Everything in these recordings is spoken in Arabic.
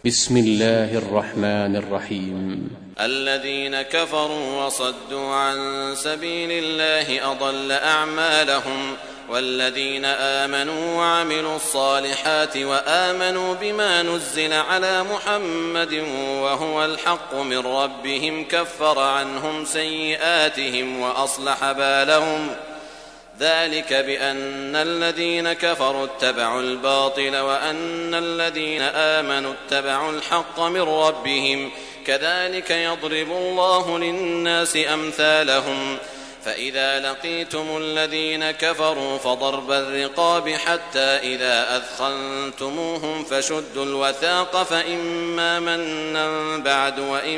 بسم الله الرحمن الرحيم. الذين كفروا وصدوا عن سبيل الله أضل أعمالهم، والذين آمنوا وعملوا الصالحات وآمنوا بما نزل على محمد وهو الحق من ربهم كفر عنهم سيئاتهم وأصلح بالهم. ذلك بأن الذين كفروا اتبعوا الباطل وأن الذين آمنوا اتبعوا الحق من ربهم، كذلك يضرب الله للناس أمثالهم. فإذا لقيتم الذين كفروا فضرب الرقاب حتى إذا أثخنتموهم فشدوا الوثاق فإما منا بعد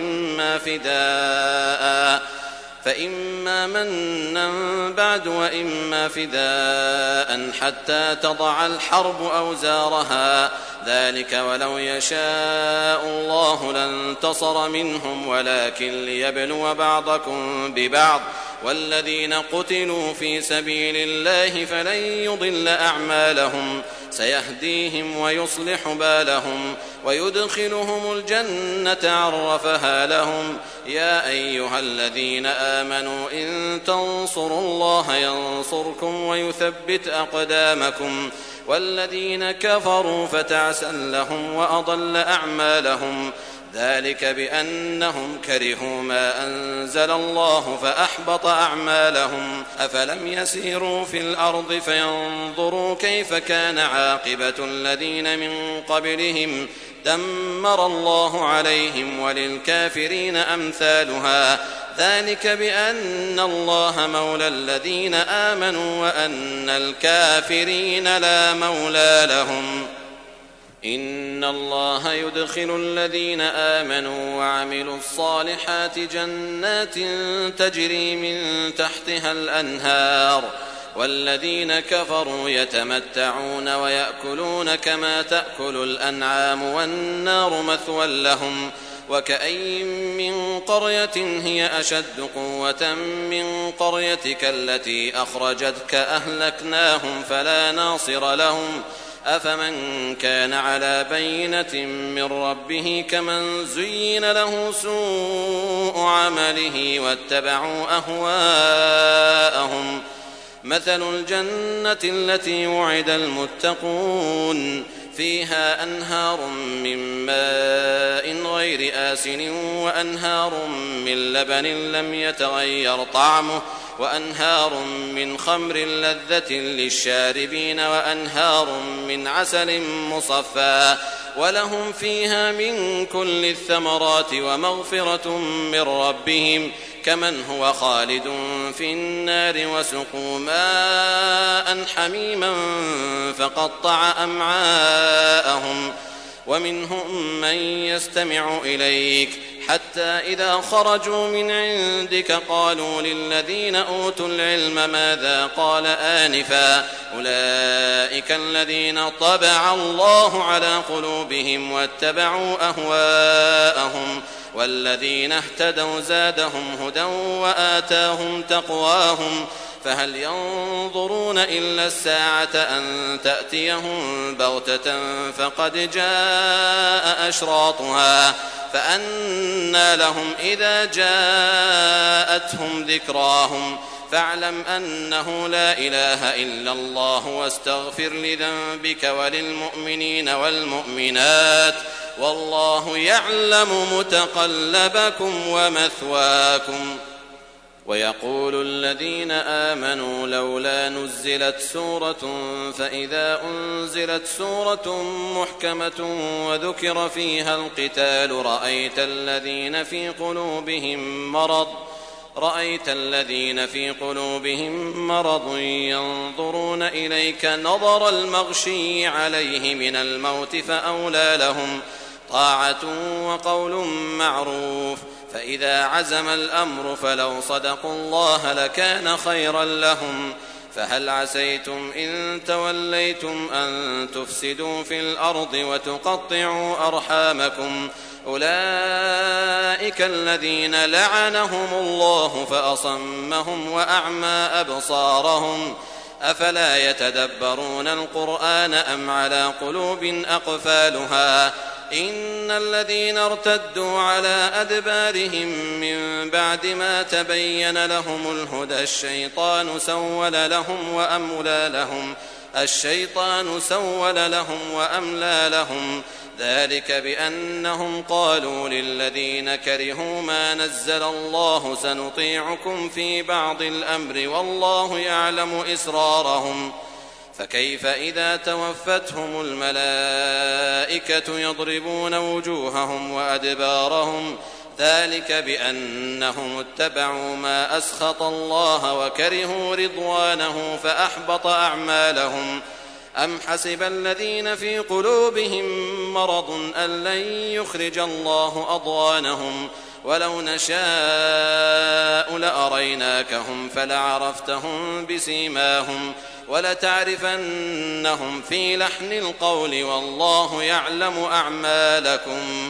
وإما فداء حتى تضع الحرب أوزارها. ذلك ولو يشاء الله لانتصر منهم ولكن ليبلو بعضكم ببعض. والذين قتلوا في سبيل الله فلن يضل أعمالهم، سيهديهم ويصلح بالهم ويدخلهم الجنة عرفها لهم. يا أيها الذين آمنوا إن تنصروا الله ينصركم ويثبت أقدامكم. والذين كفروا فتعسا لهم وأضل أعمالهم. ذلك بأنهم كرهوا ما أنزل الله فأحبط أعمالهم. أفلم يسيروا في الأرض فينظروا كيف كان عاقبة الذين من قبلهم، دمر الله عليهم وللكافرين أمثالها. ذلك بأن الله مولى الذين آمنوا وأن الكافرين لا مولى لهم. إن الله يدخل الذين آمنوا وعملوا الصالحات جنات تجري من تحتها الأنهار، والذين كفروا يتمتعون ويأكلون كما تأكل الأنعام والنار مثوى لهم. وكأين من قرية هي أشد قوة من قريتك التي أخرجتك أهلكناهم فلا ناصر لهم. أفمن كان على بينة من ربه كمن زين له سوء عمله واتبعوا أهواءهم. مثل الجنة التي وعد المتقون فيها أنهار من ماء غير آسن وأنهار من لبن لم يتغير طعمه وأنهار من خمر لذة للشاربين وأنهار من عسل مصفى ولهم فيها من كل الثمرات ومغفرة من ربهم كمن هو خالد في النار وسقوا ماء حميما فقطع أمعاءهم. ومنهم من يستمع إليك حتى إذا خرجوا من عندك قالوا للذين أوتوا العلم ماذا قال آنفا أولئك الذين طبع الله على قلوبهم واتبعوا أهواءهم. والذين اهتدوا زادهم هدى وآتاهم تقواهم. فهل ينظرون إلا الساعة أن تأتيهم بغتة فقد جاء أشراطها فأنى لهم إذا جاءتهم ذكراهم. فاعلم أنه لا إله إلا الله واستغفر لذنبك وللمؤمنين والمؤمنات والله يعلم متقلبكم ومثواكم. ويقول الذين آمنوا لولا نزلت سورة فإذا أنزلت سورة محكمة وذكر فيها القتال رأيت الذين في قلوبهم مرض ينظرون إليك نظر المغشي عليه من الموت فأولى لهم طاعة وقول معروف. فإذا عزم الأمر فلو صدقوا الله لكان خيرا لهم. فهل عسيتم إن توليتم أن تفسدوا في الأرض وتقطعوا أرحامكم. أولئك الذين لعنهم الله فأصمهم وأعمى أبصارهم. أفلا يتدبرون القرآن أم على قلوب أقفالها إن الذين ارتدوا على أدبارهم من بعد ما تبين لهم الهدى الشيطان سول لهم وأملى لهم ذلك بأنهم قالوا للذين كرهوا ما نزل الله سنطيعكم في بعض الأمر والله يعلم إسرارهم فكيف إذا توفتهم الملائكة يضربون وجوههم وأدبارهم ذلك بأنهم اتبعوا ما أسخط الله وكرهوا رضوانه فأحبط أعمالهم أم حسب الذين في قلوبهم مرض أن لن يخرج الله أضغانهم ولو نشاء لأريناكهم فلعرفتهم بسيماهم ولتعرفنهم في لحن القول والله يعلم أعمالكم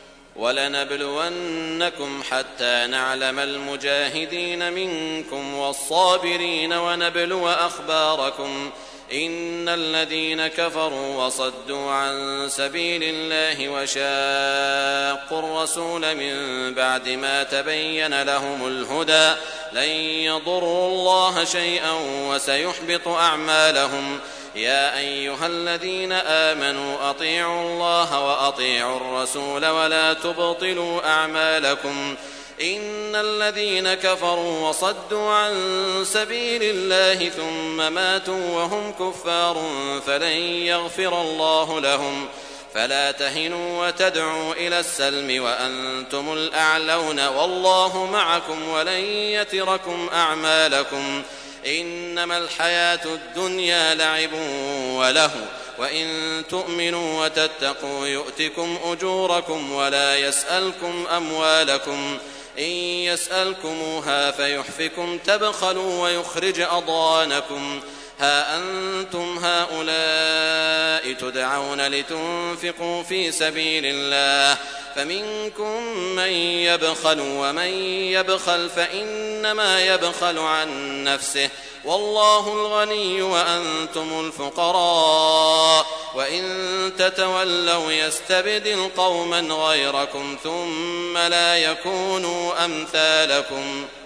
ولنبلونكم حتى نعلم المجاهدين منكم والصابرين ونبلو أخباركم إن الذين كفروا وصدوا عن سبيل الله وشاقوا الرسول من بعد ما تبين لهم الهدى لن يضروا الله شيئا وسيحبط أعمالهم يا أيها الذين آمنوا أطيعوا الله وأطيعوا الرسول ولا تبطلوا أعمالكم إن الذين كفروا وصدوا عن سبيل الله ثم ماتوا وهم كفار فلن يغفر الله لهم فلا تهنوا وتدعوا إلى السلم وأنتم الأعلون والله معكم ولن يتركم أعمالكم إنما الحياة الدنيا لعب وله وإن تؤمنوا وتتقوا يؤتكم أجوركم ولا يسألكم أموالكم إن يسألكموها فيحفكم تبخلوا ويخرج أضغانكم ها أنتم هؤلاء تدعون لتنفقوا في سبيل الله فمنكم من يبخل ومن يبخل فإنما يبخل عن نفسه والله الغني وأنتم الفقراء وإن تتولوا يستبدل قوما غيركم ثم لا يكونوا أمثالكم